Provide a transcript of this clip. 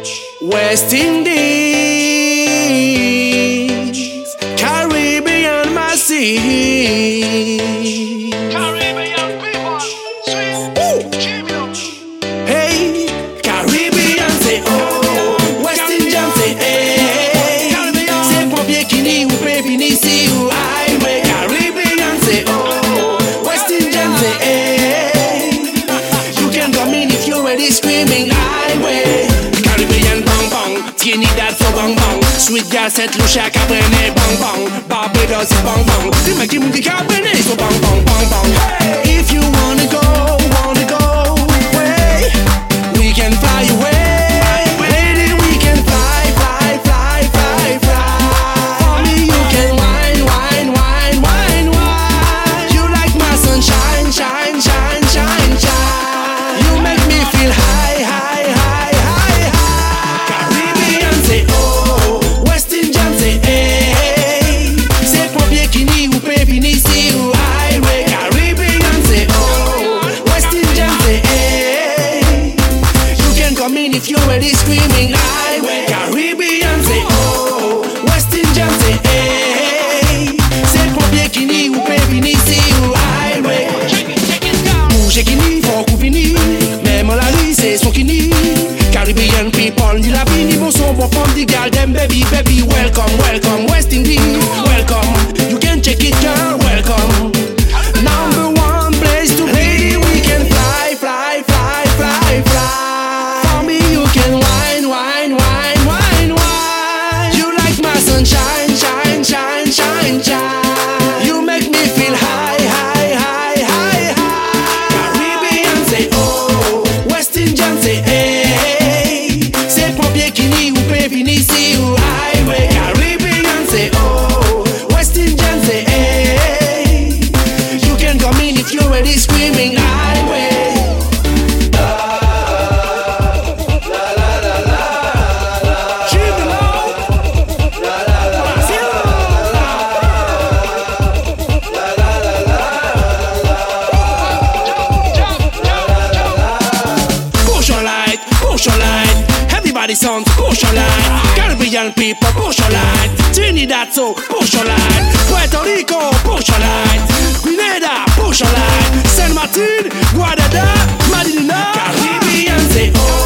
West Indies, Caribbean massive. Caribbean people, sweet, genius. Hey, Caribbean say oh, West Indian say hey. C'est pour bien qui ni ou baby ni si ou I way. Caribbean say oh, West Indian say hey. You can come in if you're ready screaming I way. Caribbean bang bang, Trinidad so bang bang. Sweet girl set Lucia Cabernet bang bang. Barbados is bang bang. Dis-moi qui me dit Cabernet so bang bang bang bang. Hey, if you wanna go away, we can fly away. Lady, we can fly, fly, fly, fly, fly. For me, you can wine, wine, wine, wine, wine. You like my sunshine, shine, shine, shine, shine. You make me feel high, high, high, high, high. Caribbean say oh, West Indian say hey. C'est pour bien qui ni ou baby ni si ou I way. Caribbean say oh, West Indian say hey. You can come in if you're ready screaming I way. Caribbean say oh, West Indian say hey. C'est pour bien qui ni ou baby ni si ou I way. Bouge qui ni, faut couper ni. Même la nuit c'est son qui ni. Caribbean people ni la vie ni bon son bon femme di gal them baby baby welcome welcome West Indies welcome. You can check it girl welcome. Number one place to be. We can fly fly fly fly fly. For me you can wine wine wine wine wine. You like my sunshine shine shine shine shine. You make me feel high high high high high. Caribbean say oh, West Indian say hey. C'est pour bien qui ni ou baby ni si ou I way. Caribbean say oh, West Indian say hey. You can come in if you're ready screaming I way. Push your light, push your light. Everybody sounds push your light. Caribbean people push your light. Trinidad so push your light. Puerto Rico push your light. Grenada push your light. Saint Martin, Guadalajara, Madina. Caribbean say oh.